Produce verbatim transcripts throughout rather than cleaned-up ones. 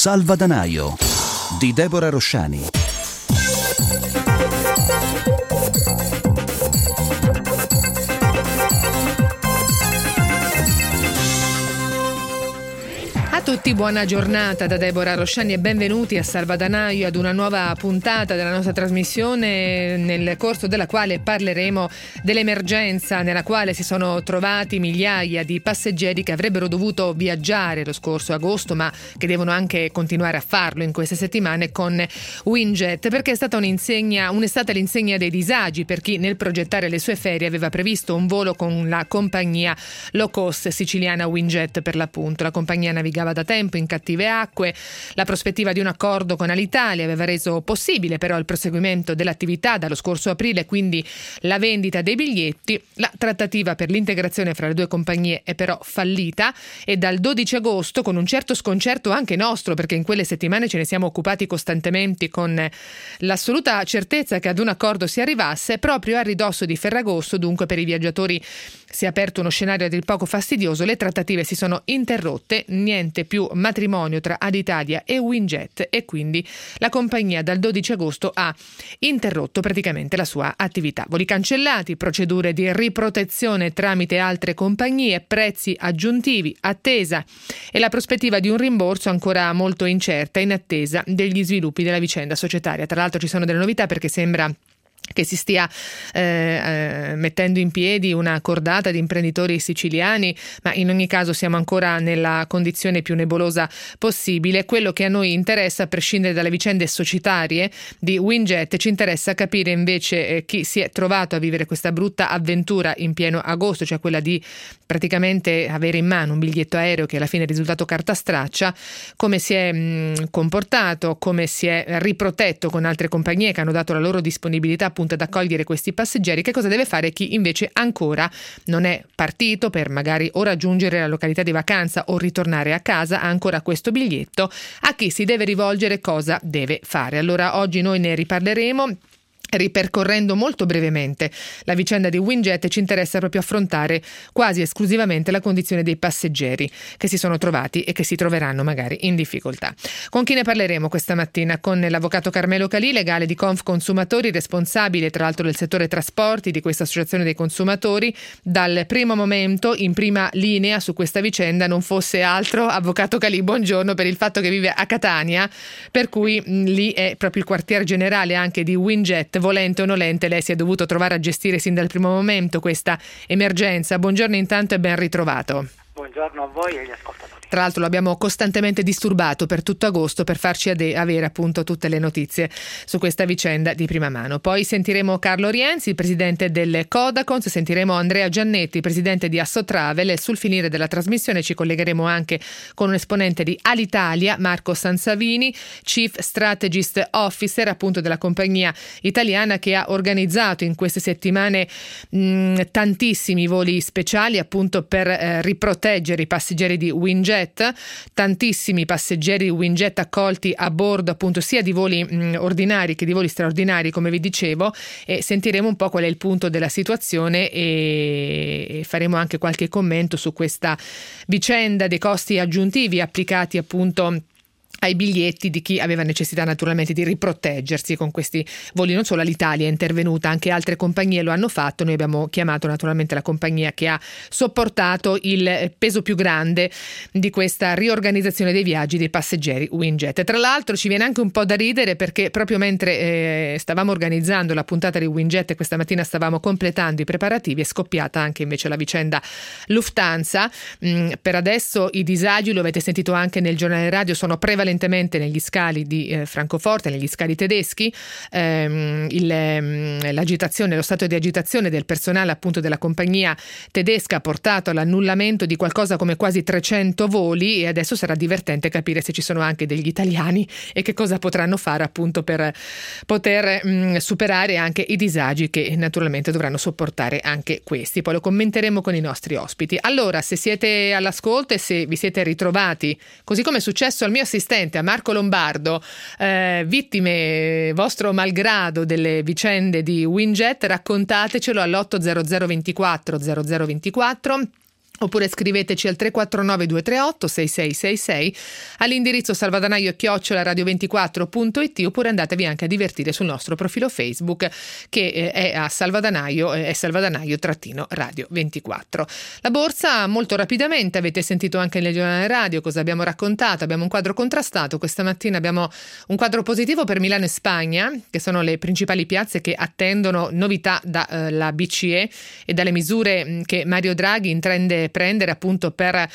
Salvadanaio di Deborah Rosciani. A tutti buona giornata da Deborah Rosciani e benvenuti a Salvadanaio, ad una nuova puntata della nostra trasmissione nel corso della quale parleremo dell'emergenza nella quale si sono trovati migliaia di passeggeri che avrebbero dovuto viaggiare lo scorso agosto ma che devono anche continuare a farlo in queste settimane con Winjet, perché è stata un'insegna, un'estate l'insegna dei disagi per chi nel progettare le sue ferie aveva previsto un volo con la compagnia low cost siciliana Winjet, per l'appunto. La compagnia navigava da tempo in cattive acque, la prospettiva di un accordo con Alitalia aveva reso possibile però il proseguimento dell'attività dallo scorso aprile, quindi la vendita dei biglietti. La trattativa per l'integrazione fra le due compagnie è però fallita e dal dodici agosto, con un certo sconcerto anche nostro, perché in quelle settimane ce ne siamo occupati costantemente con l'assoluta certezza che ad un accordo si arrivasse, proprio a ridosso di Ferragosto, dunque per i viaggiatori si è aperto uno scenario a dir poco fastidioso, le trattative si sono interrotte, niente più matrimonio tra Alitalia e Winjet e quindi la compagnia dal dodici agosto ha interrotto praticamente la sua attività. Voli cancellati, procedure di riprotezione tramite altre compagnie, prezzi aggiuntivi, attesa e la prospettiva di un rimborso ancora molto incerta in attesa degli sviluppi della vicenda societaria. Tra l'altro ci sono delle novità perché sembra che si stia eh, eh, mettendo in piedi una cordata di imprenditori siciliani, ma in ogni caso siamo ancora nella condizione più nebulosa possibile. Quello che a noi interessa, a prescindere dalle vicende societarie di Winjet, ci interessa capire invece eh, chi si è trovato a vivere questa brutta avventura in pieno agosto, cioè quella di praticamente avere in mano un biglietto aereo che alla fine è risultato carta straccia, come si è mh, comportato, come si è riprotetto con altre compagnie che hanno dato la loro disponibilità appunto ad accogliere questi passeggeri, che cosa deve fare chi invece ancora non è partito per magari o raggiungere la località di vacanza o ritornare a casa, ha ancora questo biglietto, a chi si deve rivolgere, cosa deve fare. Allora oggi noi ne riparleremo. Ripercorrendo molto brevemente la vicenda di Winjet, ci interessa proprio affrontare quasi esclusivamente la condizione dei passeggeri che si sono trovati e che si troveranno magari in difficoltà. Con chi ne parleremo questa mattina? Con l'avvocato Carmelo Calì, legale di Confconsumatori, responsabile tra l'altro del settore trasporti di questa associazione dei consumatori. Dal primo momento in prima linea su questa vicenda non fosse altro. Avvocato Calì, buongiorno, per il fatto che vive a Catania, per cui mh, lì è proprio il quartier generale anche di Winjet. Volente o nolente, lei si è dovuto trovare a gestire sin dal primo momento questa emergenza. Buongiorno intanto e ben ritrovato. Buongiorno a voi e agli ascoltatori. Tra l'altro l'abbiamo costantemente disturbato per tutto agosto per farci ade- avere appunto tutte le notizie su questa vicenda di prima mano. Poi sentiremo Carlo Rienzi, il presidente delle Codacons, sentiremo Andrea Giannetti, presidente di Assotravel, e sul finire della trasmissione ci collegheremo anche con un esponente di Alitalia, Marco Sansavini, Chief Strategist Officer appunto della compagnia italiana, che ha organizzato in queste settimane mh, tantissimi voli speciali appunto per eh, riproteggere i passeggeri di Winjet. Tantissimi passeggeri Winjet accolti a bordo appunto sia di voli mh, ordinari che di voli straordinari, come vi dicevo, e sentiremo un po' qual è il punto della situazione e, e faremo anche qualche commento su questa vicenda dei costi aggiuntivi applicati appunto ai biglietti di chi aveva necessità naturalmente di riproteggersi con questi voli. Non solo l'Italia è intervenuta, anche altre compagnie lo hanno fatto. Noi abbiamo chiamato naturalmente la compagnia che ha sopportato il peso più grande di questa riorganizzazione dei viaggi dei passeggeri Winjet. Tra l'altro ci viene anche un po' da ridere perché proprio mentre eh, stavamo organizzando la puntata di Winjet e questa mattina stavamo completando i preparativi, è scoppiata anche invece la vicenda Lufthansa. Mm, per adesso i disagi, lo avete sentito anche nel giornale radio, sono prevalentemente negli scali di eh, Francoforte, negli scali tedeschi. ehm, il, ehm, l'agitazione, lo stato di agitazione del personale appunto della compagnia tedesca ha portato all'annullamento di qualcosa come quasi trecento voli e adesso sarà divertente capire se ci sono anche degli italiani e che cosa potranno fare appunto per poter mh, superare anche i disagi che naturalmente dovranno sopportare anche questi. Poi lo commenteremo con i nostri ospiti. Allora, se siete all'ascolto e se vi siete ritrovati, così come è successo al mio assistente a Marco Lombardo, eh, vittime vostro malgrado delle vicende di Winjet, raccontatecelo all'otto zero zero due quattro zero zero due quattro. Oppure scriveteci al tre quattro nove due tre otto sei sei sei sei all'indirizzo salvadanaio chiocciola radio ventiquattro punto it, oppure andatevi anche a divertire sul nostro profilo Facebook che eh, è a Salvadanaio, è salvadanaio trattino radio ventiquattro. La borsa molto rapidamente, avete sentito anche nel giornale radio cosa abbiamo raccontato, abbiamo un quadro contrastato. Questa mattina abbiamo un quadro positivo per Milano e Spagna, che sono le principali piazze che attendono novità dalla B C E e dalle misure che Mario Draghi intende prendere appunto per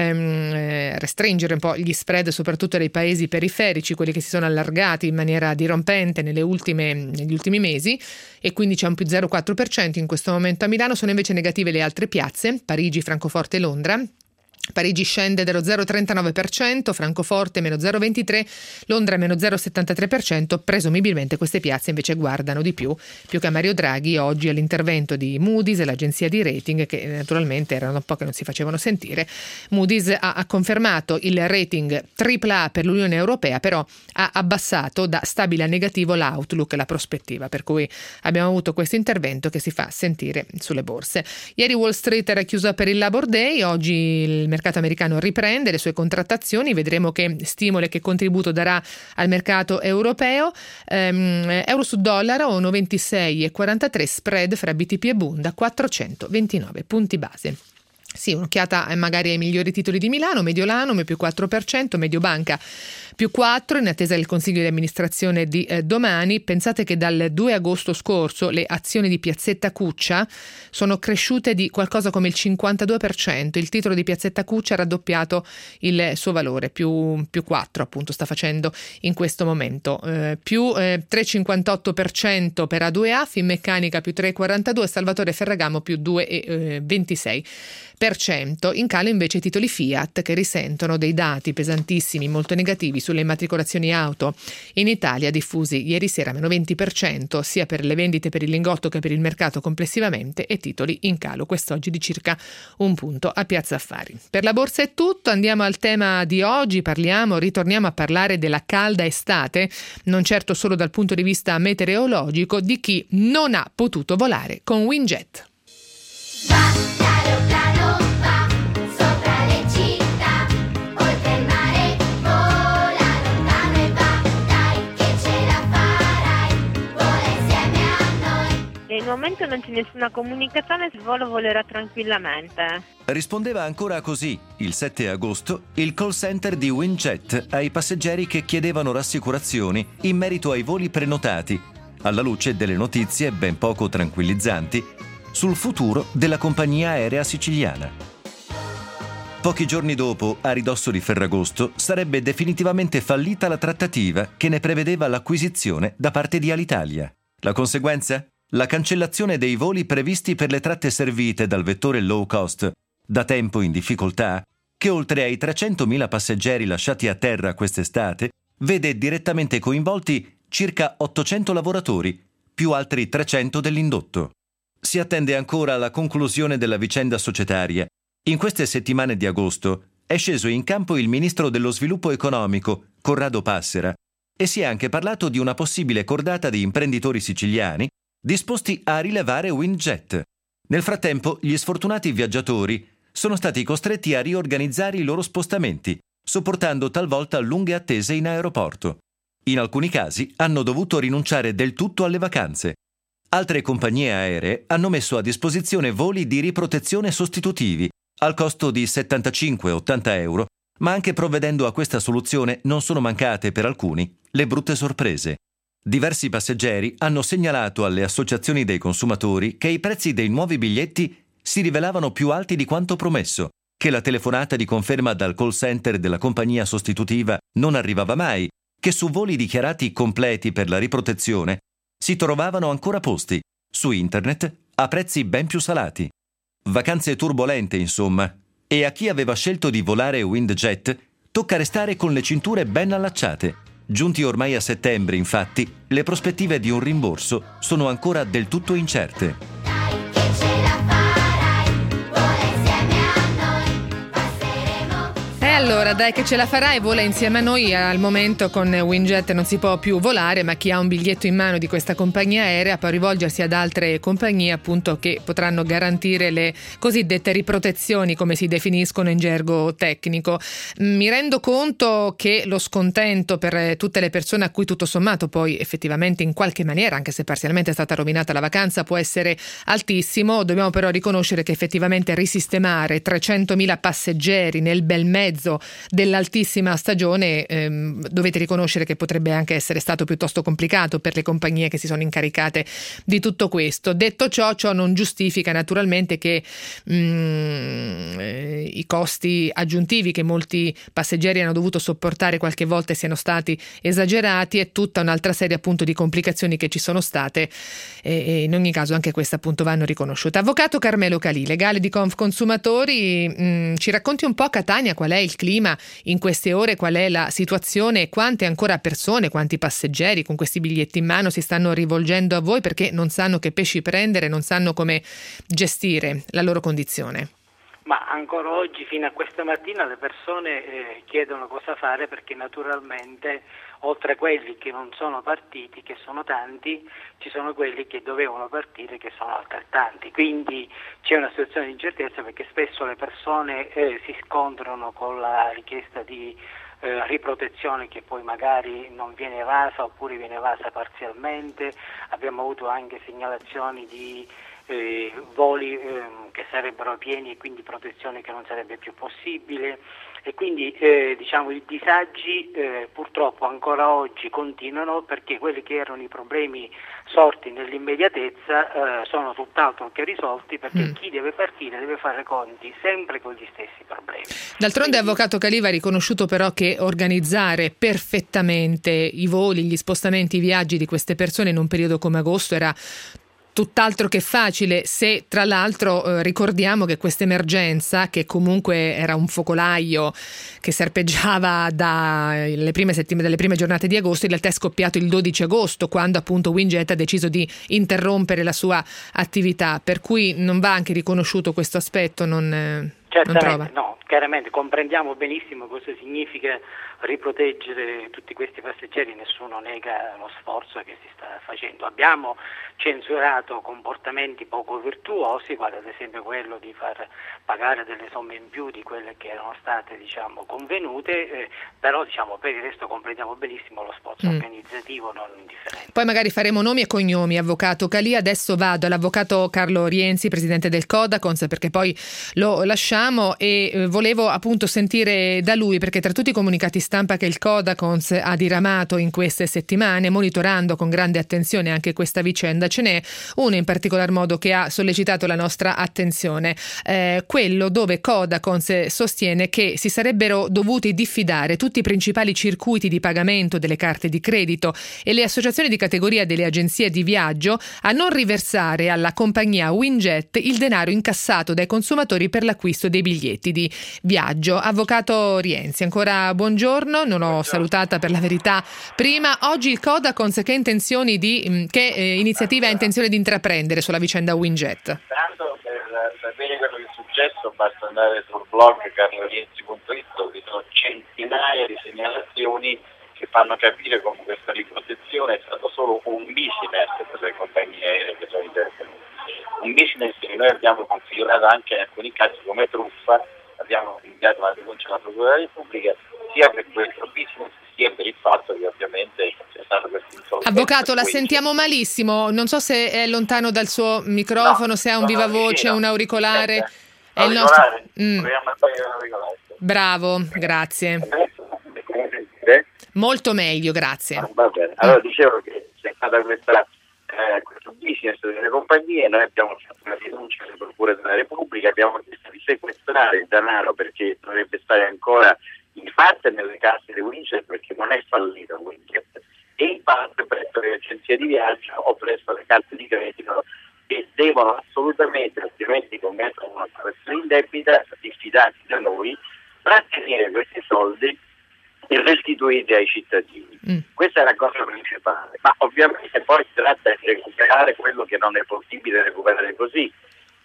ehm, restringere un po' gli spread soprattutto dei paesi periferici, quelli che si sono allargati in maniera dirompente nelle ultime, negli ultimi mesi, e quindi c'è un più zero virgola quattro per cento in questo momento a Milano. Sono invece negative le altre piazze, Parigi, Francoforte e Londra. Parigi scende dello zero virgola trentanove per cento, Francoforte meno zero virgola ventitré per cento, Londra meno zero virgola settantatré per cento. Presumibilmente queste piazze invece guardano di più, più che a Mario Draghi oggi all'intervento di Moody's e l'agenzia di rating, che naturalmente erano un po' che non si facevano sentire. Moody's ha, ha confermato il rating tripla A per l'Unione Europea, però ha abbassato da stabile a negativo l'outlook, la prospettiva, per cui abbiamo avuto questo intervento che si fa sentire sulle borse. Ieri Wall Street era chiusa per il Labor Day, oggi il Il mercato americano riprende le sue contrattazioni, vedremo che stimolo e che contributo darà al mercato europeo. Ehm, euro su dollaro uno virgola ventisei virgola quarantatré, spread fra B T P e Bund a quattrocentoventinove punti base. Sì, un'occhiata magari ai migliori titoli di Milano, Mediolanum più quattro per cento, Mediobanca più quattro in attesa del consiglio di amministrazione di eh, domani. Pensate che dal due agosto scorso le azioni di Piazzetta Cuccia sono cresciute di qualcosa come il cinquantadue per cento, il titolo di Piazzetta Cuccia ha raddoppiato il suo valore, più, più quattro appunto sta facendo in questo momento, eh, più eh, tre virgola cinquantotto per cento per A due A, Finmeccanica più tre virgola quarantadue, Salvatore Ferragamo più due virgola ventisei per cento. In calo invece i titoli Fiat, che risentono dei dati pesantissimi, molto negativi sulle immatricolazioni auto in Italia, diffusi ieri sera meno venti per cento sia per le vendite per il lingotto che per il mercato complessivamente, e titoli in calo quest'oggi di circa un punto a Piazza Affari. Per la borsa è tutto, andiamo al tema di oggi, parliamo, ritorniamo a parlare della calda estate, non certo solo dal punto di vista meteorologico, di chi non ha potuto volare con Winjet. Al momento non c'è nessuna comunicazione, il volo volerà tranquillamente. Rispondeva ancora così, il sette agosto, il call center di Winjet ai passeggeri che chiedevano rassicurazioni in merito ai voli prenotati, alla luce delle notizie ben poco tranquillizzanti sul futuro della compagnia aerea siciliana. Pochi giorni dopo, a ridosso di Ferragosto, sarebbe definitivamente fallita la trattativa che ne prevedeva l'acquisizione da parte di Alitalia. La conseguenza? La cancellazione dei voli previsti per le tratte servite dal vettore low cost, da tempo in difficoltà, che oltre ai trecentomila passeggeri lasciati a terra quest'estate, vede direttamente coinvolti circa ottocento lavoratori, più altri trecento dell'indotto. Si attende ancora la conclusione della vicenda societaria. In queste settimane di agosto è sceso in campo il ministro dello sviluppo economico, Corrado Passera, e si è anche parlato di una possibile cordata di imprenditori siciliani disposti a rilevare Winjet. Nel frattempo, gli sfortunati viaggiatori sono stati costretti a riorganizzare i loro spostamenti, sopportando talvolta lunghe attese in aeroporto. In alcuni casi hanno dovuto rinunciare del tutto alle vacanze. Altre compagnie aeree hanno messo a disposizione voli di riprotezione sostitutivi al costo di settantacinque ottanta euro, ma anche provvedendo a questa soluzione non sono mancate per alcuni le brutte sorprese. Diversi passeggeri hanno segnalato alle associazioni dei consumatori che i prezzi dei nuovi biglietti si rivelavano più alti di quanto promesso, che la telefonata di conferma dal call center della compagnia sostitutiva non arrivava mai, che su voli dichiarati completi per la riprotezione si trovavano ancora posti, su internet, a prezzi ben più salati. Vacanze turbolente, insomma, e a chi aveva scelto di volare Winjet tocca restare con le cinture ben allacciate. Giunti ormai a settembre, infatti, le prospettive di un rimborso sono ancora del tutto incerte. Dai che ce la farai, vola insieme a noi, passeremo. allora dai che ce la farai, vola insieme a noi. Al momento con Winjet non si può più volare, ma chi ha un biglietto in mano di questa compagnia aerea può rivolgersi ad altre compagnie appunto che potranno garantire le cosiddette riprotezioni, come si definiscono in gergo tecnico. Mi rendo conto che lo scontento per tutte le persone a cui tutto sommato poi effettivamente in qualche maniera, anche se parzialmente è stata rovinata la vacanza, può essere altissimo. Dobbiamo però riconoscere che effettivamente risistemare trecentomila passeggeri nel bel mezzo dell'altissima stagione, ehm, dovete riconoscere che potrebbe anche essere stato piuttosto complicato per le compagnie che si sono incaricate di tutto questo. Detto ciò, ciò non giustifica naturalmente che mm, eh, i costi aggiuntivi che molti passeggeri hanno dovuto sopportare qualche volta siano stati esagerati, e tutta un'altra serie appunto di complicazioni che ci sono state, e, e in ogni caso anche queste appunto vanno riconosciute. Avvocato Carmelo Calì, legale di Confconsumatori, mh, ci racconti un po' a Catania qual è il clima in queste ore, qual è la situazione e quante ancora persone, quanti passeggeri con questi biglietti in mano si stanno rivolgendo a voi perché non sanno che pesci prendere, non sanno come gestire la loro condizione. Ma ancora oggi, fino a questa mattina, le persone eh, chiedono cosa fare, perché naturalmente oltre a quelli che non sono partiti, che sono tanti, ci sono quelli che dovevano partire, che sono altrettanti. Quindi c'è una situazione di incertezza, perché spesso le persone eh, si scontrano con la richiesta di eh, riprotezione che poi magari non viene evasa oppure viene evasa parzialmente. Abbiamo avuto anche segnalazioni di Eh, voli eh, che sarebbero pieni e quindi protezione che non sarebbe più possibile, e quindi eh, diciamo i disagi eh, purtroppo ancora oggi continuano, perché quelli che erano i problemi sorti nell'immediatezza eh, sono tutt'altro che risolti, perché mm. chi deve partire deve fare conti sempre con gli stessi problemi. D'altronde, quindi, Avvocato Calì, va riconosciuto però che organizzare perfettamente i voli, gli spostamenti, i viaggi di queste persone in un periodo come agosto era tutt'altro che facile, se tra l'altro eh, ricordiamo che questa emergenza, che comunque era un focolaio che serpeggiava dalle prime settimane, dalle prime giornate di agosto, in realtà è scoppiato il dodici agosto, quando appunto Winjet ha deciso di interrompere la sua attività, per cui non va anche riconosciuto questo aspetto, non, eh, non trova? No, chiaramente comprendiamo benissimo cosa significa riproteggere tutti questi passeggeri, nessuno nega lo sforzo che si sta facendo. Abbiamo censurato comportamenti poco virtuosi, quale ad esempio quello di far pagare delle somme in più di quelle che erano state diciamo convenute, eh, però diciamo per il resto comprendiamo benissimo lo sforzo mm. organizzativo non indifferente. Poi magari faremo nomi e cognomi, Avvocato Calì. Adesso vado all'Avvocato Carlo Rienzi, presidente del Codacons, perché poi lo lasciamo, e eh, volevo appunto sentire da lui, perché tra tutti i comunicati stampa che il Codacons ha diramato in queste settimane, monitorando con grande attenzione anche questa vicenda, ce n'è uno in particolar modo che ha sollecitato la nostra attenzione, eh, quello dove Codacons sostiene che si sarebbero dovuti diffidare tutti i principali circuiti di pagamento delle carte di credito e le associazioni di categoria delle agenzie di viaggio a non riversare alla compagnia Winjet il denaro incassato dai consumatori per l'acquisto dei biglietti di viaggio. Avvocato Rienzi, ancora buongiorno. Non ho salutata per la verità prima. Oggi il Codacons che intenzioni di che eh, iniziative ha intenzione di intraprendere sulla vicenda Winjet? Tanto per sapere quello che è successo basta andare sul blog carlo rienzi punto it, dove ci sono centinaia di segnalazioni che fanno capire come questa riprotezione è stato solo un business per le compagnie aeree che sono intervenute. Un business che noi abbiamo configurato anche in alcuni casi come truffa. Abbiamo inviato una denuncia alla Procura della Repubblica sia per questo business sia per il fatto che ovviamente c'è stato questo insolvenza. Avvocato, la sentiamo malissimo, non so se è lontano dal suo microfono, no, se ha un viva voce, un auricolare. È il nostro... mm. Bravo, grazie. Molto meglio, grazie. Ah, va bene. Allora dicevo che c'è stata questa Eh, questo business delle compagnie, noi abbiamo fatto una denuncia alle procure della Repubblica, abbiamo chiesto di sequestrare il denaro perché dovrebbe stare ancora in parte nelle casse di Winjet, perché non è fallito Winjet, e in parte presso le agenzie di viaggio o presso le carte di credito, che devono assolutamente, altrimenti commettono una operazione indebita, diffidati da noi, trattenere questi soldi e restituirli ai cittadini. Mm. Questa è la cosa principale, ma ovviamente poi si tratta di recuperare quello che non è possibile recuperare così, e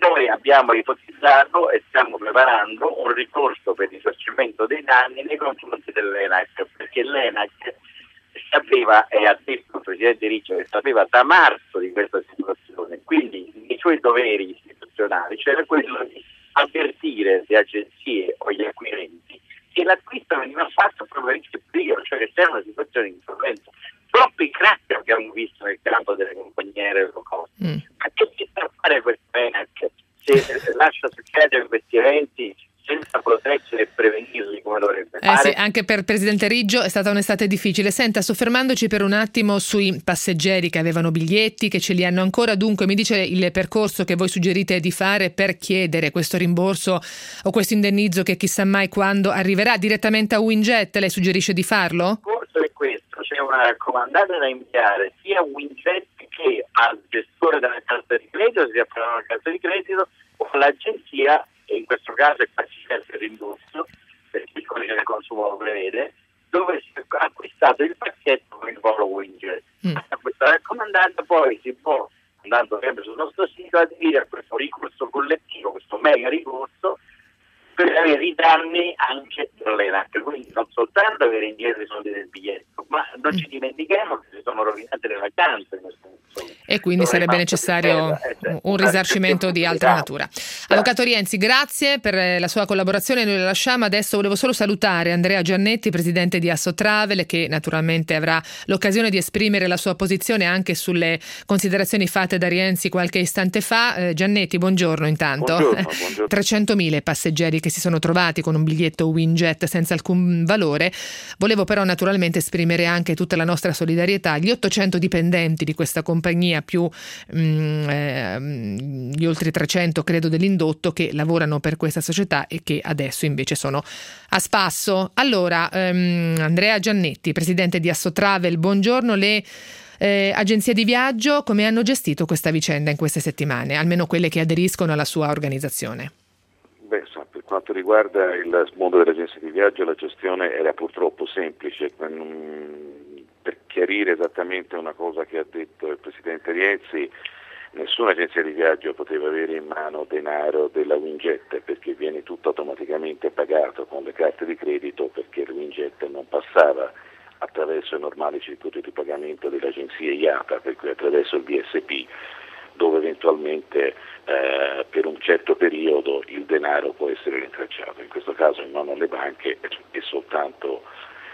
noi abbiamo ipotizzato e stiamo preparando un ricorso per risarcimento dei danni nei confronti dell'ENAC, perché l'ENAC sapeva, e ha detto il Presidente Riccio che sapeva da marzo di questa situazione, quindi i suoi doveri istituzionali c'era quello di avvertire le agenzie o gli acquirenti che l'acquisto veniva fatto proprio in quel periodo, cioè che c'era una situazione di insolvenza. Troppi crack abbiamo visto nel campo delle compagnie aeree low cost. Mm. Ma che ci sta a fare questo ENAC se lascia succedere questi eventi senza proteggere e prevenirli come dovrebbe eh fare? Sì, anche per Presidente Riggio è stata un'estate difficile. Senta, soffermandoci per un attimo sui passeggeri che avevano biglietti, che ce li hanno ancora, dunque mi dice il percorso che voi suggerite di fare per chiedere questo rimborso o questo indennizzo che chissà mai quando arriverà direttamente a WinJet? Lei suggerisce di farlo? Il percorso è questo, c'è una raccomandata da inviare sia a WinJet che al gestore della carta di credito, se si approda una carta di credito, o all'agenzia, e in questo caso è quasi sempre il rimborso, perché il codice del consumo lo prevede, dove si è acquistato il pacchetto con il volo WinJet. Mm. A questa raccomandata poi si può, andando sempre sul nostro sito, aderire a questo ricorso collettivo, questo mega ricorso, per avere i danni anche dell'ENAC, quindi non soltanto avere indietro i soldi del biglietto, ma non ci dimentichiamo che si sono rovinate le vacanze. E quindi sarebbe necessario un risarcimento di altra natura. Avvocato Rienzi, grazie per la sua collaborazione, noi la lasciamo. Adesso volevo solo salutare Andrea Giannetti, presidente di Assotravel, che naturalmente avrà l'occasione di esprimere la sua posizione anche sulle considerazioni fatte da Rienzi qualche istante fa. Eh, Giannetti, buongiorno intanto. Buongiorno, buongiorno. trecentomila passeggeri che si sono trovati con un biglietto WinJet senza alcun valore. Volevo però naturalmente esprimere anche tutta la nostra solidarietà agli ottocento dipendenti di questa compagnia, più mh, eh, gli oltre trecento credo dell'indotto che lavorano per questa società e che adesso invece sono a spasso. Allora, ehm, Andrea Giannetti, presidente di Assotravel, buongiorno. Le eh, agenzie di viaggio come hanno gestito questa vicenda in queste settimane, almeno quelle che aderiscono alla sua organizzazione? Beh, per quanto riguarda il mondo delle agenzie di viaggio, la gestione era purtroppo semplice. Per chiarire esattamente una cosa che ha detto il Presidente Rienzi, nessuna agenzia di viaggio poteva avere in mano denaro della WinJet, perché viene tutto automaticamente pagato con le carte di credito, perché il WinJet non passava attraverso i normali circuiti di pagamento delle agenzie I A T A, per cui attraverso il V S P, dove eventualmente eh, per un certo periodo il denaro può essere rintracciato. In questo caso in mano alle banche e soltanto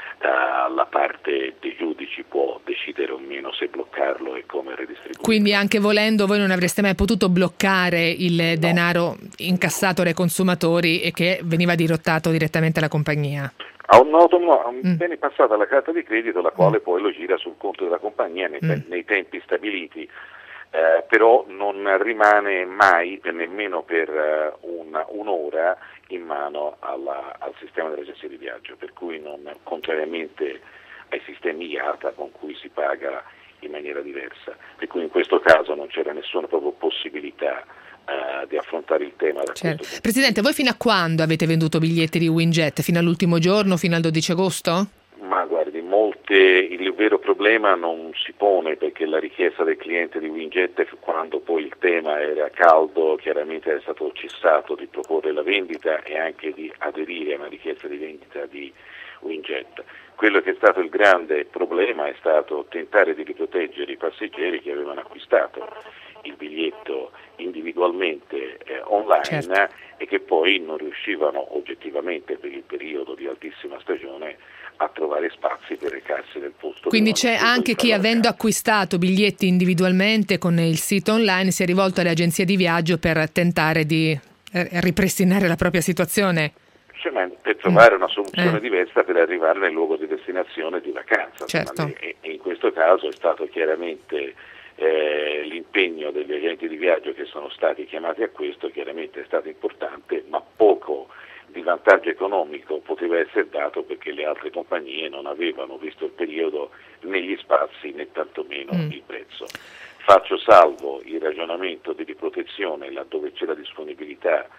Uh, la parte dei giudici può decidere o meno se bloccarlo e come redistribuirlo. Quindi anche volendo voi non avreste mai potuto bloccare il no. denaro incassato dai consumatori e che veniva dirottato direttamente alla compagnia? A un noto mm. viene passata la carta di credito, la quale mm. poi lo gira sul conto della compagnia nei, mm. te- nei tempi stabiliti, eh, però non rimane mai, per nemmeno per uh, un, un'ora, in mano alla, al sistema dell'agenzia di viaggio, per cui non, contrariamente ai sistemi I A T A con cui si paga in maniera diversa, per cui in questo caso non c'era nessuna proprio possibilità uh, di affrontare il tema. Da certo. Presidente, voi fino a quando avete venduto biglietti di WinJet? Fino all'ultimo giorno, fino al dodici agosto? Ma guardi, molte, il vero problema non si pone, perché la richiesta del cliente di WinJet, quando poi il tema era caldo, chiaramente è stato cessato di proporre la vendita e anche di aderire a una richiesta di vendita di WinJet. Quello che è stato il grande problema è stato tentare di riproteggere i passeggeri che avevano acquistato il biglietto individualmente eh, online, certo. e che poi non riuscivano oggettivamente per il periodo di altissima stagione a trovare spazi per recarsi nel posto. Quindi c'è anche chi, avendo acquistato biglietti individualmente con il sito online, si è rivolto alle agenzie di viaggio per tentare di ripristinare la propria situazione? Cioè, ma per trovare una soluzione eh. diversa per arrivare nel luogo di destinazione di vacanza. Certo. E in questo caso è stato chiaramente eh, l'impegno degli agenti di viaggio che sono stati chiamati a questo, chiaramente è stato importante, ma poco di vantaggio economico poteva essere dato, perché le altre compagnie non avevano, visto il periodo, né gli spazi né tantomeno mm. il prezzo. Faccio salvo il ragionamento di riprotezione laddove c'è la disponibilità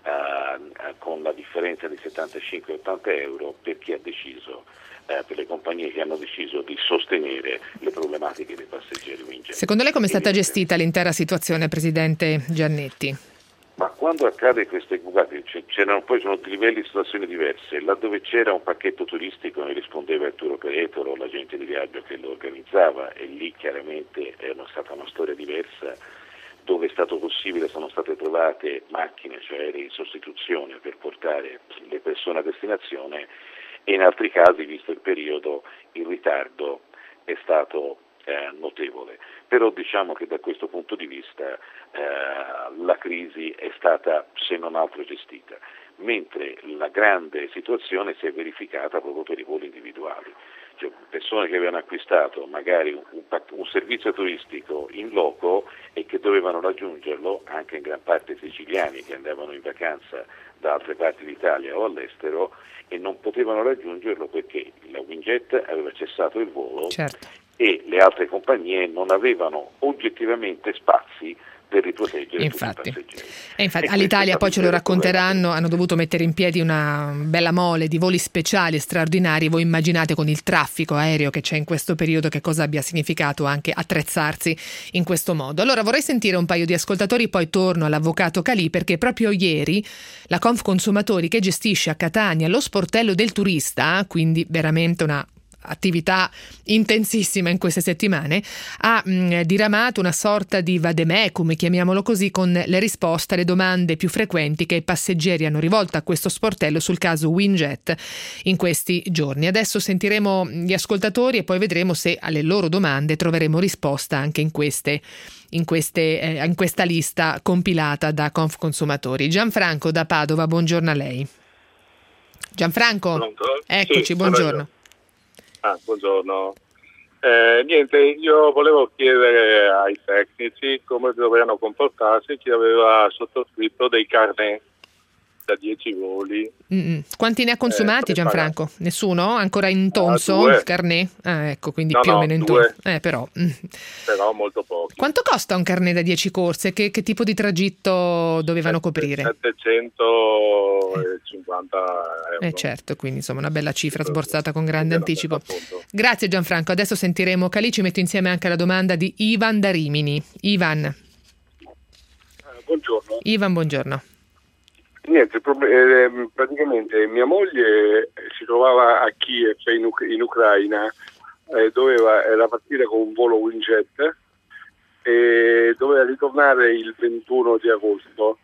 uh, con la differenza di settantacinque e ottanta euro per chi ha deciso, uh, per le compagnie che hanno deciso di sostenere le problematiche dei passeggeri WinJet. Secondo lei come è stata gestita l'intera situazione, Presidente Giannetti? Ma quando accade queste bucate, c'erano poi sono livelli di situazioni diverse, laddove c'era un pacchetto turistico ne rispondeva il tour operator, l'agente di viaggio che lo organizzava, e lì chiaramente è stata una storia diversa, dove è stato possibile sono state trovate macchine, cioè aerei in sostituzione per portare le persone a destinazione, e in altri casi, visto il periodo, il ritardo è stato eh, notevole. Però diciamo che da questo punto di vista eh, la crisi è stata se non altro gestita, mentre la grande situazione si è verificata proprio per i voli individuali, cioè persone che avevano acquistato magari un, un, un servizio turistico in loco e che dovevano raggiungerlo, anche in gran parte siciliani che andavano in vacanza da altre parti d'Italia o all'estero, e non potevano raggiungerlo perché la WinJet aveva cessato il volo. Certo. E le altre compagnie non avevano oggettivamente spazi per riproteggere infatti. tutti i passeggeri. E infatti e all'Italia poi ce lo racconteranno, problema. hanno dovuto mettere in piedi una bella mole di voli speciali straordinari. Voi immaginate con il traffico aereo che c'è in questo periodo che cosa abbia significato anche attrezzarsi in questo modo. Allora vorrei sentire un paio di ascoltatori, poi torno all'avvocato Calì, perché proprio ieri la Confconsumatori, che gestisce a Catania lo sportello del turista, quindi veramente una attività intensissima in queste settimane, ha mh, diramato una sorta di vademecum, chiamiamolo così, con le risposte alle domande più frequenti che i passeggeri hanno rivolto a questo sportello sul caso WinJet in questi giorni. Adesso sentiremo gli ascoltatori e poi vedremo se alle loro domande troveremo risposta anche in queste in, queste, eh, in questa lista compilata da Confconsumatori. Gianfranco da Padova, buongiorno a lei. Gianfranco, Pronto? eccoci, Sì, buongiorno. Ah, buongiorno. Eh, niente, io volevo chiedere ai tecnici come dovevano comportarsi chi aveva sottoscritto dei carnet da dieci voli. Mm-mm. Quanti ne ha consumati eh, Gianfranco? Nessuno? Ancora in tonso ah, il carnet? Ah, ecco, quindi no, più no, o meno in due. tonso. Eh, però. Mm. Però molto pochi. Quanto costa un carnet da dieci corse? Che, che tipo di tragitto dovevano coprire? settecentocinquanta euro. Eh certo, quindi insomma una bella cifra sborsata con grande Era anticipo. appunto. Grazie Gianfranco, adesso sentiremo Calì, ci metto insieme anche la domanda di Ivan da Rimini. Ivan. Eh, buongiorno. Ivan, buongiorno. Niente, eh, praticamente mia moglie si trovava a Kiev in, Uc- in Ucraina, eh, doveva era partire con un volo WinJet e doveva ritornare il ventuno di agosto.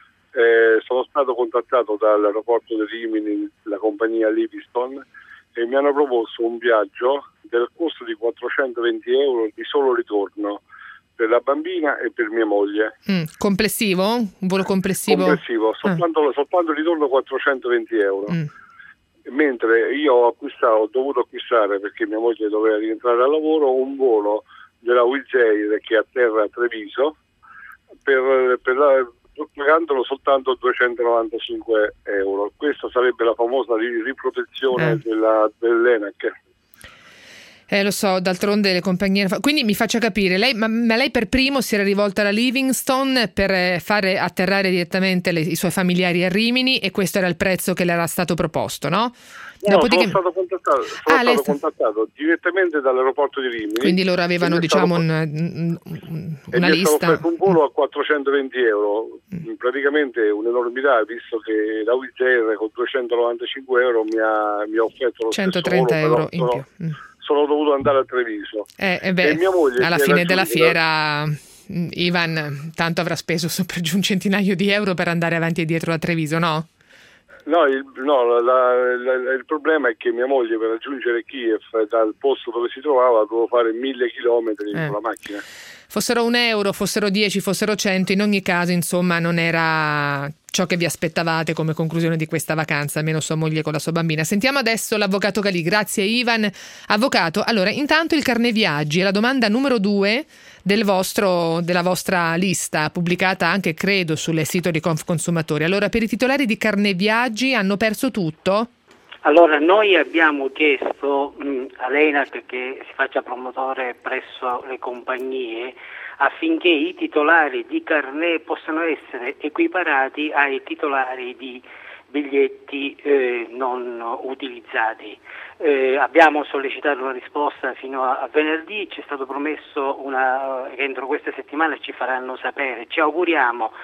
Eh, sono stato contattato dall'aeroporto di Rimini, la compagnia Livingston, e mi hanno proposto un viaggio del costo di quattrocentoventi euro di solo ritorno per la bambina e per mia moglie. Mm, complessivo? Un volo complessivo? Complessivo, soltanto, ah. soltanto il ritorno quattrocentoventi euro. Mm. Mentre io ho acquistato, ho dovuto acquistare, perché mia moglie doveva rientrare al lavoro, un volo della Wizz Air che è a terra a Treviso, per, per la, pagandolo soltanto duecentonovantacinque euro. Questa sarebbe la famosa riprotezione eh. della, dell'ENAC. Eh, lo so, d'altronde le compagnie... Quindi mi faccia capire, lei, ma, ma lei per primo si era rivolta alla Livingston per fare atterrare direttamente le, i suoi familiari a Rimini, e questo era il prezzo che le era stato proposto, no? No, Dopodiché... sono stato contattato, sono ah, stato sta... contattato direttamente dall'aeroporto di Rimini. Quindi loro avevano, diciamo, stato... un, una e lista. Un volo a quattrocentoventi euro, mm. praticamente un'enormità, visto che la Wizz Air con duecentonovantacinque euro mi ha, mi ha offerto lo centotrenta stesso euro in sono, più. Mm. Sono dovuto andare a Treviso. Eh, eh beh, e mia moglie alla fine della da... fiera... Ivan tanto avrà speso su per giù un centinaio di euro per andare avanti e dietro a Treviso, no? No, il, no la, la, la, il problema è che mia moglie per raggiungere Kiev dal posto dove si trovava dovevo fare mille chilometri eh. con la macchina. Fossero un euro, fossero dieci, fossero cento, in ogni caso insomma non era ciò che vi aspettavate come conclusione di questa vacanza, almeno sua moglie con la sua bambina. Sentiamo adesso l'avvocato Calì. Grazie Ivan. Avvocato, allora intanto il carnet viaggi è la domanda numero due del vostro, della vostra lista, pubblicata anche credo sul sito di Confconsumatori. Allora, per i titolari di carnet viaggi hanno perso tutto? Allora, noi abbiamo chiesto mh, all'ENAC che si faccia promotore presso le compagnie affinché i titolari di carnet possano essere equiparati ai titolari di biglietti eh, non utilizzati. Eh, abbiamo sollecitato una risposta fino a, a venerdì, ci è stato promesso una, che entro queste settimane ci faranno sapere. Ci auguriamo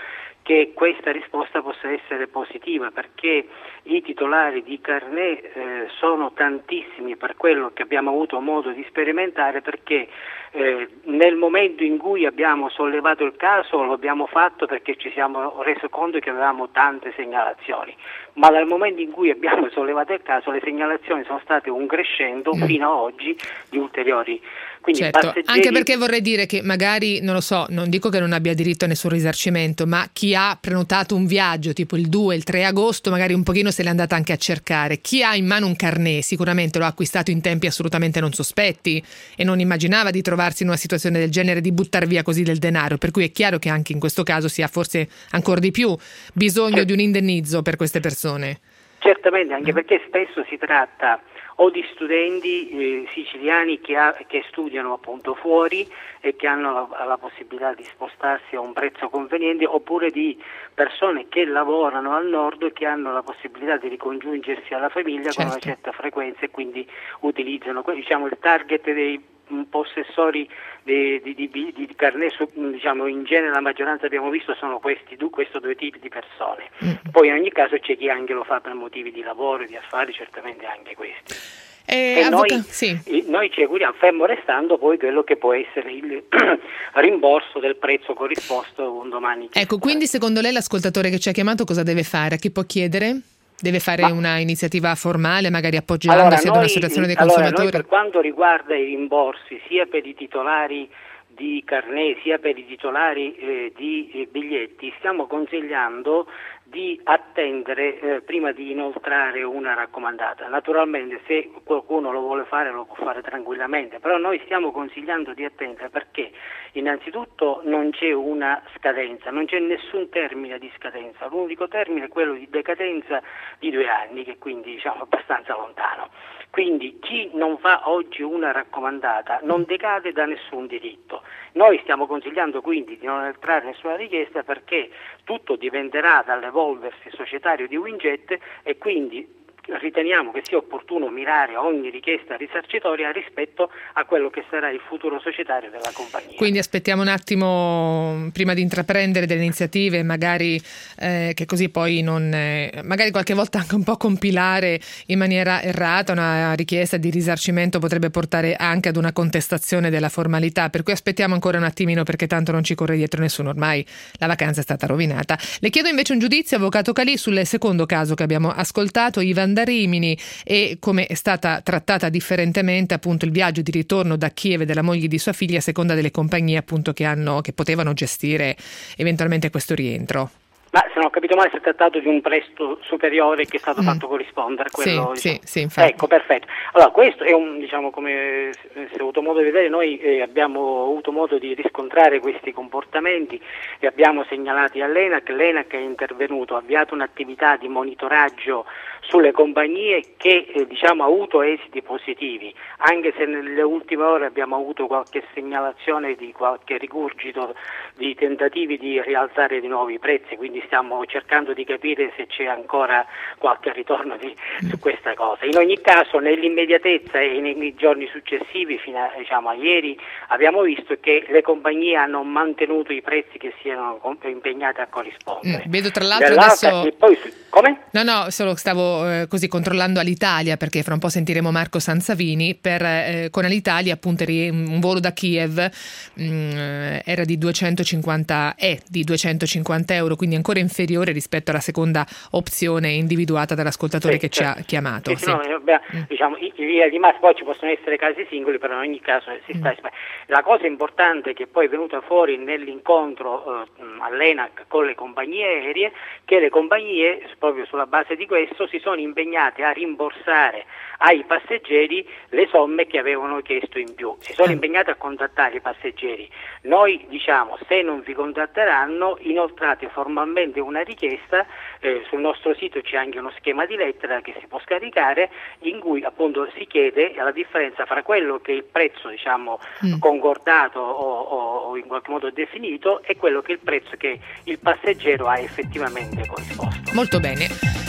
che questa risposta possa essere positiva, perché i titolari di carnet eh, sono tantissimi per quello che abbiamo avuto modo di sperimentare, perché eh, nel momento in cui abbiamo sollevato il caso lo abbiamo fatto perché ci siamo resi conto che avevamo tante segnalazioni, ma dal momento in cui abbiamo sollevato il caso le segnalazioni sono state un crescendo mm. fino a oggi di ulteriori. Quindi certo, passeggeri... anche perché vorrei dire che magari, non lo so, non dico che non abbia diritto a nessun risarcimento, ma chi ha prenotato un viaggio tipo il due, il tre agosto, magari un pochino se l'è andata anche a cercare. Chi ha in mano un carnet sicuramente lo ha acquistato in tempi assolutamente non sospetti e non immaginava di trovarsi in una situazione del genere, di buttare via così del denaro, per cui è chiaro che anche in questo caso si ha forse ancora di più bisogno sì. di un indennizzo per queste persone. Certamente, anche perché spesso si tratta o di studenti eh, siciliani che, ha, che studiano appunto fuori e che hanno la, la possibilità di spostarsi a un prezzo conveniente, oppure di persone che lavorano al nord e che hanno la possibilità di ricongiungersi alla famiglia certo. con una certa frequenza e quindi utilizzano, diciamo, il target dei possessori di, di, di, di carnet, diciamo in genere la maggioranza abbiamo visto sono questi due, questo due tipi di persone. Mm. Poi in ogni caso c'è chi anche lo fa per motivi di lavoro, di affari, certamente anche questi. Eh, e avvoca- noi, sì. noi ci auguriamo, fermo restando poi quello che può essere il rimborso del prezzo corrisposto un domani. Ecco, quindi secondo lei l'ascoltatore che ci ha chiamato cosa deve fare? A chi può chiedere? Deve fare Ma, una iniziativa formale, magari appoggiandosi allora, ad noi, un'associazione dei allora, consumatori? Noi per quanto riguarda i rimborsi, sia per i titolari di carnet sia per i titolari eh, di eh, biglietti, stiamo consigliando di attendere eh, prima di inoltrare una raccomandata. Naturalmente se qualcuno lo vuole fare lo può fare tranquillamente, però noi stiamo consigliando di attendere perché innanzitutto non c'è una scadenza, non c'è nessun termine di scadenza, l'unico termine è quello di decadenza di due anni, che quindi diciamo è abbastanza lontano. Quindi chi non fa oggi una raccomandata non decade da nessun diritto. Noi stiamo consigliando quindi di non entrare nessuna richiesta perché tutto dipenderà dall'evolversi societario di Winjet e quindi riteniamo che sia opportuno mirare a ogni richiesta risarcitoria rispetto a quello che sarà il futuro societario della compagnia. Quindi aspettiamo un attimo prima di intraprendere delle iniziative, magari eh, che così poi non eh, magari qualche volta anche un po' compilare in maniera errata una richiesta di risarcimento potrebbe portare anche ad una contestazione della formalità, per cui aspettiamo ancora un attimino perché tanto non ci corre dietro nessuno, ormai la vacanza è stata rovinata. Le chiedo invece un giudizio, avvocato Calì, sul secondo caso che abbiamo ascoltato, Ivan da Rimini, e come è stata trattata differentemente appunto il viaggio di ritorno da Kiev e della moglie di sua figlia a seconda delle compagnie appunto che hanno che potevano gestire eventualmente questo rientro. Ma se non ho capito male si è trattato di un prestito superiore che è stato mm. fatto corrispondere a quello. Sì, diciamo. sì, sì, infatti. Ecco, perfetto. Allora, questo è un, diciamo, come si è avuto modo di vedere, noi eh, abbiamo avuto modo di riscontrare questi comportamenti e abbiamo segnalati all'ENAC, l'ENAC è intervenuto, ha avviato un'attività di monitoraggio sulle compagnie che eh, diciamo ha avuto esiti positivi, anche se nelle ultime ore abbiamo avuto qualche segnalazione di qualche rigurgito di tentativi di rialzare di nuovo i prezzi, quindi stiamo cercando di capire se c'è ancora qualche ritorno di, su questa cosa. In ogni caso nell'immediatezza e nei giorni successivi fino a, diciamo, a ieri abbiamo visto che le compagnie hanno mantenuto i prezzi che si erano impegnate a corrispondere. Mm, vedo tra l'altro Dell'altra, adesso... e poi, come? No, no, solo stavo eh, così controllando Alitalia perché fra un po' sentiremo Marco Sansavini per, eh, con Alitalia appunto un volo da Kiev mh, era di duecentocinquanta è di duecentocinquanta euro, quindi ancora inferiore rispetto alla seconda opzione individuata dall'ascoltatore sì, che certo. ci ha chiamato. Sì, sì. No, beh, mm. diciamo, i, i, di massimo, poi ci possono essere casi singoli, però in ogni caso si sta mm. La cosa importante che poi è venuta fuori nell'incontro eh, all'ENAC con le compagnie aeree, che le compagnie proprio sulla base di questo si sono impegnate a rimborsare ai passeggeri le somme che avevano chiesto in più, si sono impegnate a contattare i passeggeri. Noi diciamo, se non vi contatteranno, inoltrate formalmente una richiesta, eh, sul nostro sito c'è anche uno schema di lettera che si può scaricare in cui appunto si chiede la differenza fra quello che è il prezzo diciamo mm. concordato o, o, o in qualche modo definito e quello che è il prezzo che il passeggero ha effettivamente corrisposto. Molto bene.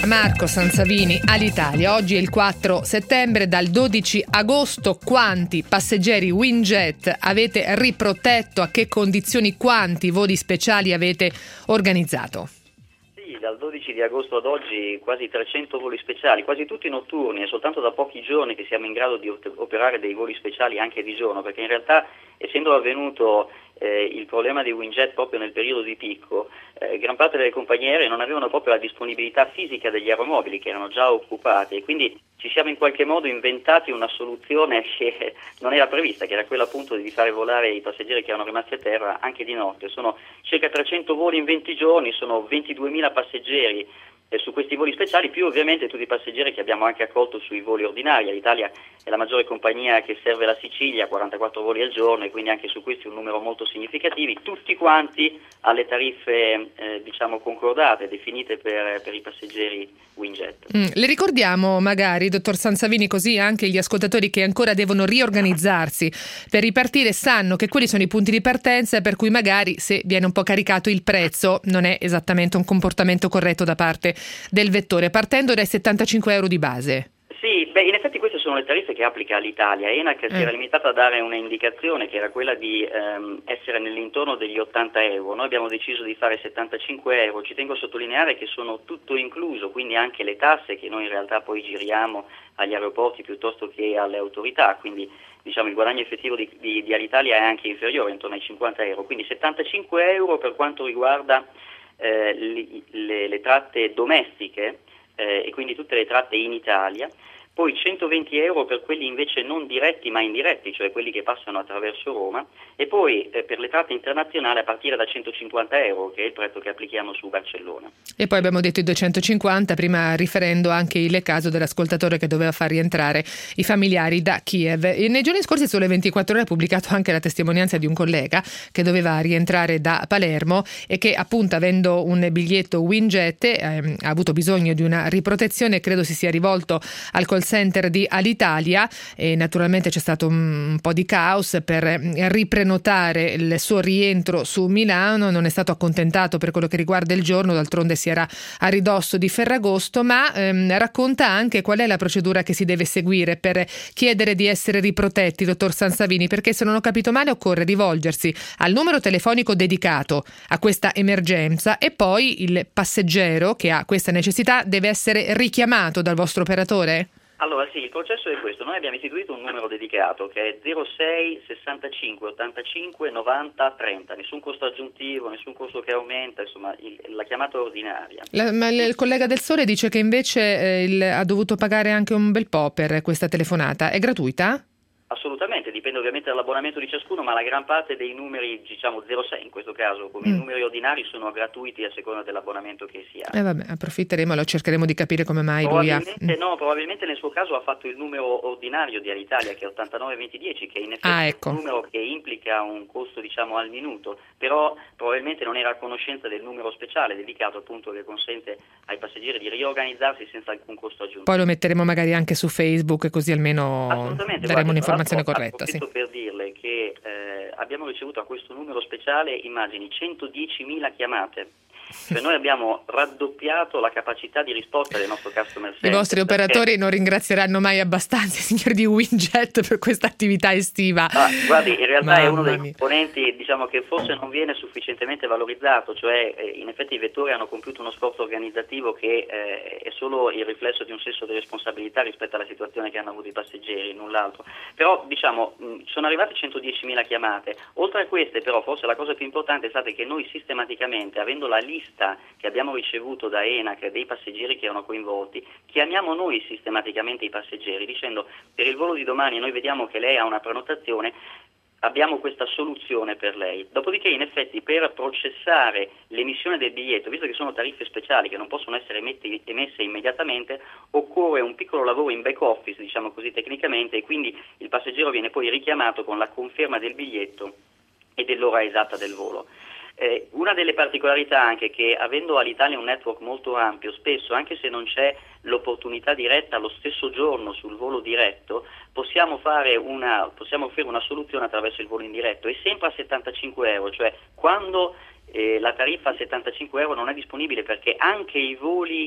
Marco Sansavini all'Italia. Oggi è il quattro settembre, dal dodici agosto quanti passeggeri Winjet avete riprotetto, a che condizioni, quanti voli speciali avete organizzato? Sì, dal dodici di agosto ad oggi quasi trecento voli speciali, quasi tutti notturni, è soltanto da pochi giorni che siamo in grado di operare dei voli speciali anche di giorno, perché in realtà essendo avvenuto eh, il problema di Winjet proprio nel periodo di picco, eh, gran parte delle compagnie aeree non avevano proprio la disponibilità fisica degli aeromobili che erano già occupati, e quindi ci siamo in qualche modo inventati una soluzione che non era prevista, che era quella appunto di fare volare i passeggeri che erano rimasti a terra anche di notte. Sono circa trecento voli in venti giorni, sono ventiduemila passeggeri eh, su questi voli speciali, più ovviamente tutti i passeggeri che abbiamo anche accolto sui voli ordinari. L'Italia è la maggiore compagnia che serve la Sicilia, quarantaquattro voli al giorno, e quindi anche su questi un numero molto significativi, tutti quanti alle tariffe eh, diciamo concordate, definite per, per i passeggeri Winjet. Mm, le ricordiamo magari, dottor Sansavini, così anche gli ascoltatori che ancora devono riorganizzarsi per ripartire sanno che quelli sono i punti di partenza, per cui magari se viene un po' caricato il prezzo non è esattamente un comportamento corretto da parte del vettore, partendo dai settantacinque euro di base. Sì, beh, in effetti queste sono le tariffe che applica l'Italia. ENAC eh. si era limitata a dare una indicazione che era quella di ehm, essere nell'intorno degli ottanta euro. Noi abbiamo deciso di fare settantacinque euro. Ci tengo a sottolineare che sono tutto incluso, quindi anche le tasse che noi in realtà poi giriamo agli aeroporti piuttosto che alle autorità, quindi diciamo il guadagno effettivo di, di, di Alitalia è anche inferiore, intorno ai cinquanta euro. Quindi settantacinque euro per quanto riguarda eh, le, le, le tratte domestiche, Eh, e quindi tutte le tratte in Italia, poi centoventi euro per quelli invece non diretti ma indiretti, cioè quelli che passano attraverso Roma, e poi eh, per le tratte internazionali a partire da centocinquanta euro, che è il prezzo che applichiamo su Barcellona. E poi abbiamo detto i duecentocinquanta, prima riferendo anche il caso dell'ascoltatore che doveva far rientrare i familiari da Kiev. E nei giorni scorsi Sole ventiquattro Ore ha pubblicato anche la testimonianza di un collega che doveva rientrare da Palermo e che appunto, avendo un biglietto Winjet, ehm, ha avuto bisogno di una riprotezione, credo si sia rivolto al call center di Alitalia, e naturalmente c'è stato un po' di caos per riprenotare il suo rientro su Milano. Non è stato accontentato per quello che riguarda il giorno, d'altronde si era a ridosso di Ferragosto, ma ehm, racconta anche qual è la procedura che si deve seguire per chiedere di essere riprotetti, dottor Sansavini, perché se non ho capito male occorre rivolgersi al numero telefonico dedicato a questa emergenza, e poi il passeggero che ha questa necessità deve essere richiamato dal vostro operatore? Allora sì, il processo è questo. Noi abbiamo istituito un numero dedicato che è zero sei sessantacinque ottantacinque novanta trenta, nessun costo aggiuntivo, nessun costo che aumenta, insomma il, la chiamata ordinaria. La, ma il collega del Sole dice che invece eh, il, ha dovuto pagare anche un bel po' per questa telefonata. È gratuita? Assolutamente, dipende ovviamente dall'abbonamento di ciascuno, ma la gran parte dei numeri, diciamo zero sei in questo caso, come mm. i numeri ordinari, sono gratuiti a seconda dell'abbonamento che si ha. Eh vabbè, approfitteremo, lo cercheremo di capire come mai lui ha... Probabilmente no, probabilmente nel suo caso ha fatto il numero ordinario di Alitalia, che è ottantanove venti dieci, che in effetti ah, ecco. è un numero che implica un costo diciamo al minuto, però probabilmente non era a conoscenza del numero speciale dedicato appunto che consente ai passeggeri di riorganizzarsi senza alcun costo aggiuntivo. Poi lo metteremo magari anche su Facebook, così almeno daremo guarda, un'informazione corretta. Sì. Per dirle che eh, abbiamo ricevuto a questo numero speciale, immagini, centodiecimila chiamate. Cioè noi abbiamo raddoppiato la capacità di risposta del nostro customer service. I vostri operatori perché... non ringrazieranno mai abbastanza i signori di Winjet per questa attività estiva. Ah, guardi, in realtà Mamma è uno dei mia. componenti diciamo che forse non viene sufficientemente valorizzato, cioè eh, in effetti i vettori hanno compiuto uno sforzo organizzativo che eh, è solo il riflesso di un senso di responsabilità rispetto alla situazione che hanno avuto i passeggeri, null'altro. Però diciamo mh, sono arrivate centodiecimila chiamate. Oltre a queste però forse la cosa più importante è stata che noi sistematicamente, avendo la lista che abbiamo ricevuto da ENAC dei passeggeri che erano coinvolti, chiamiamo noi sistematicamente i passeggeri dicendo: per il volo di domani noi vediamo che lei ha una prenotazione, abbiamo questa soluzione per lei. Dopodiché in effetti per processare l'emissione del biglietto, visto che sono tariffe speciali che non possono essere emetti, emesse immediatamente, occorre un piccolo lavoro in back office, diciamo così tecnicamente, e quindi il passeggero viene poi richiamato con la conferma del biglietto e dell'ora esatta del volo. Eh, una delle particolarità anche che, avendo all'Italia un network molto ampio, spesso anche se non c'è l'opportunità diretta lo stesso giorno sul volo diretto, possiamo fare una possiamo offrire una soluzione attraverso il volo indiretto, e sempre a settantacinque euro, cioè quando eh, la tariffa a settantacinque euro non è disponibile perché anche i voli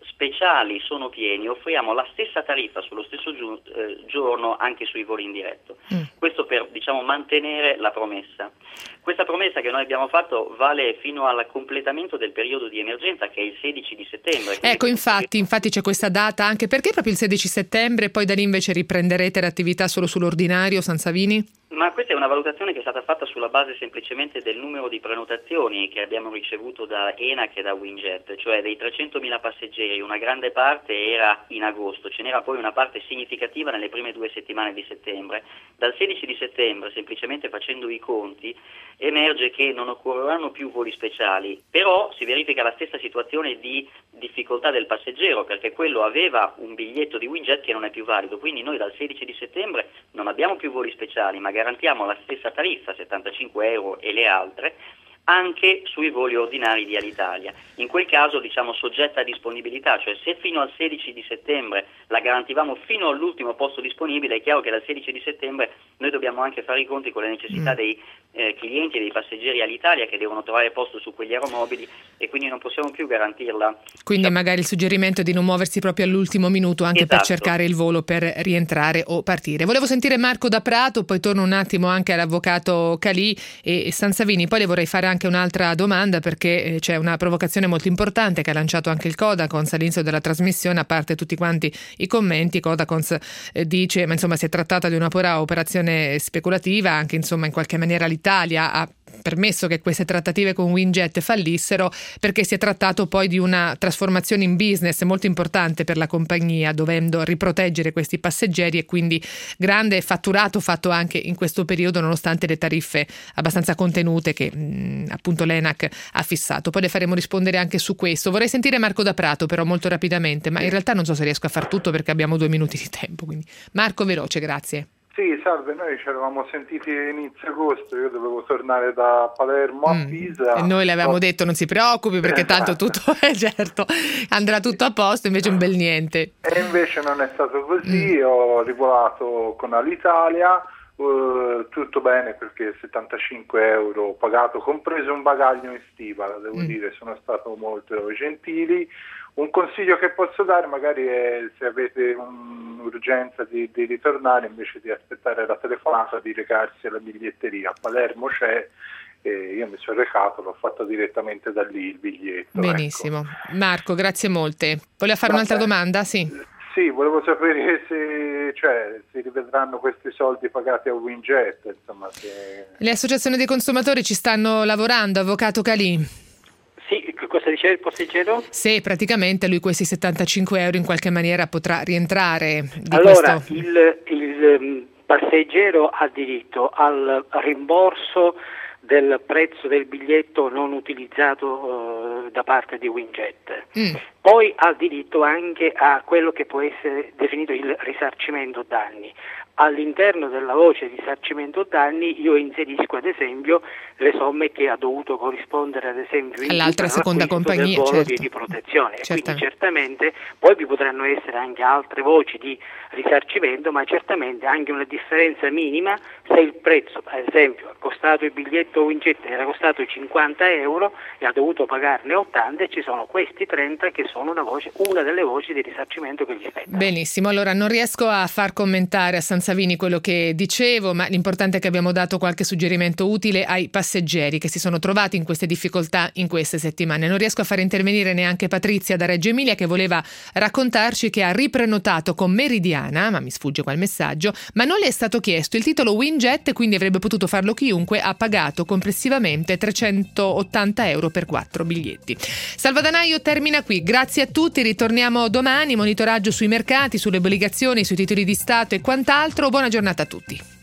speciali sono pieni, offriamo la stessa tariffa sullo stesso giu- eh, giorno anche sui voli in diretto. Mm. Questo per, diciamo, mantenere la promessa. Questa promessa che noi abbiamo fatto vale fino al completamento del periodo di emergenza, che è il sedici di settembre. Ecco, infatti, infatti c'è questa data, anche perché proprio il sedici settembre, e poi da lì invece riprenderete l'attività solo sull'ordinario, San Savini? Ma questa è una valutazione che è stata fatta sulla base semplicemente del numero di prenotazioni che abbiamo ricevuto da ENAC e da Winjet, cioè dei trecentomila passeggeri, una grande parte era in agosto, ce n'era poi una parte significativa nelle prime due settimane di settembre. Dal sedici di settembre, semplicemente facendo i conti, emerge che non occorreranno più voli speciali, però si verifica la stessa situazione di difficoltà del passeggero, perché quello aveva un biglietto di Winjet che non è più valido, quindi noi dal sedici di settembre non abbiamo più voli speciali, ma garantiamo la stessa tariffa, settantacinque euro e le altre, anche sui voli ordinari di Alitalia. In quel caso, diciamo, soggetta a disponibilità, cioè se fino al sedici di settembre la garantivamo fino all'ultimo posto disponibile, è chiaro che dal sedici di settembre noi dobbiamo anche fare i conti con le necessità mm. dei eh, clienti e dei passeggeri Alitalia che devono trovare posto su quegli aeromobili e quindi non possiamo più garantirla. Quindi cioè, magari il suggerimento è di non muoversi proprio all'ultimo minuto anche esatto. per cercare il volo per rientrare o partire. Volevo sentire Marco da Prato, poi torno un attimo anche all'avvocato Calì e San Savini, poi le vorrei fare anche un'altra domanda perché c'è una provocazione molto importante che ha lanciato anche il Codacons all'inizio della trasmissione, a parte tutti quanti i commenti. Codacons eh, dice ma insomma si è trattata di una pura operazione speculativa, anche insomma in qualche maniera l'Italia ha permesso che queste trattative con Winjet fallissero perché si è trattato poi di una trasformazione in business molto importante per la compagnia, dovendo riproteggere questi passeggeri e quindi grande fatturato fatto anche in questo periodo nonostante le tariffe abbastanza contenute che mh, appunto l'ENAC ha fissato. Poi le faremo rispondere anche su questo. Vorrei sentire Marco da Prato però molto rapidamente, ma in realtà non so se riesco a far tutto perché abbiamo due minuti di tempo, quindi Marco veloce, grazie. Sì, salve, noi ci eravamo sentiti inizio agosto, io dovevo tornare da Palermo a Pisa. Mm. E noi le avevamo oh. detto non si preoccupi perché tanto tutto è certo, andrà tutto a posto, invece un bel niente. E invece non è stato così, mm. ho rivolato con Alitalia, uh, tutto bene perché settantacinque euro pagato, compreso un bagaglio in stiva, devo mm. dire, sono stato molto gentili. Un consiglio che posso dare magari è se avete un'urgenza di, di ritornare, invece di aspettare la telefonata, di recarsi alla biglietteria. A Palermo c'è, e io mi sono recato, l'ho fatto direttamente da lì il biglietto. Benissimo. Ecco. Marco, grazie molte. Voleva fare Vabbè. un'altra domanda? Sì. Sì, volevo sapere se cioè, si rivedranno questi soldi pagati a Winjet. Insomma, se... Le associazioni dei consumatori ci stanno lavorando, avvocato Calì. Sì, cosa diceva il passeggero? Se praticamente lui questi settantacinque euro in qualche maniera potrà rientrare di allora, questo... il, il passeggero ha diritto al rimborso del prezzo del biglietto non utilizzato uh, da parte di Winjet. Mm. Poi ha diritto anche a quello che può essere definito il risarcimento danni. All'interno della voce risarcimento danni io inserisco ad esempio le somme che ha dovuto corrispondere ad esempio in all'altra seconda compagnia del volo certo. di, di protezione. Certamente. Quindi certamente poi vi potranno essere anche altre voci di risarcimento, ma certamente anche una differenza minima se il prezzo, ad esempio, ha costato il biglietto Winjet era costato cinquanta euro e ha dovuto pagarne ottanta e ci sono questi trenta che sono una voce, una delle voci di risarcimento che gli spetta. Benissimo, allora non riesco a far commentare a San Savini quello che dicevo, ma l'importante è che abbiamo dato qualche suggerimento utile ai passeggeri che si sono trovati in queste difficoltà in queste settimane. Non riesco a far intervenire neanche Patrizia da Reggio Emilia che voleva raccontarci che ha riprenotato con Meridiana, ma mi sfugge qua il messaggio, ma non le è stato chiesto il titolo Winjet, quindi avrebbe potuto farlo chiunque, ha pagato complessivamente trecentottanta euro per quattro biglietti. Salvadanaio termina qui, grazie a tutti, ritorniamo domani, monitoraggio sui mercati, sulle obbligazioni, sui titoli di Stato e quant'altro. Buona giornata a tutti.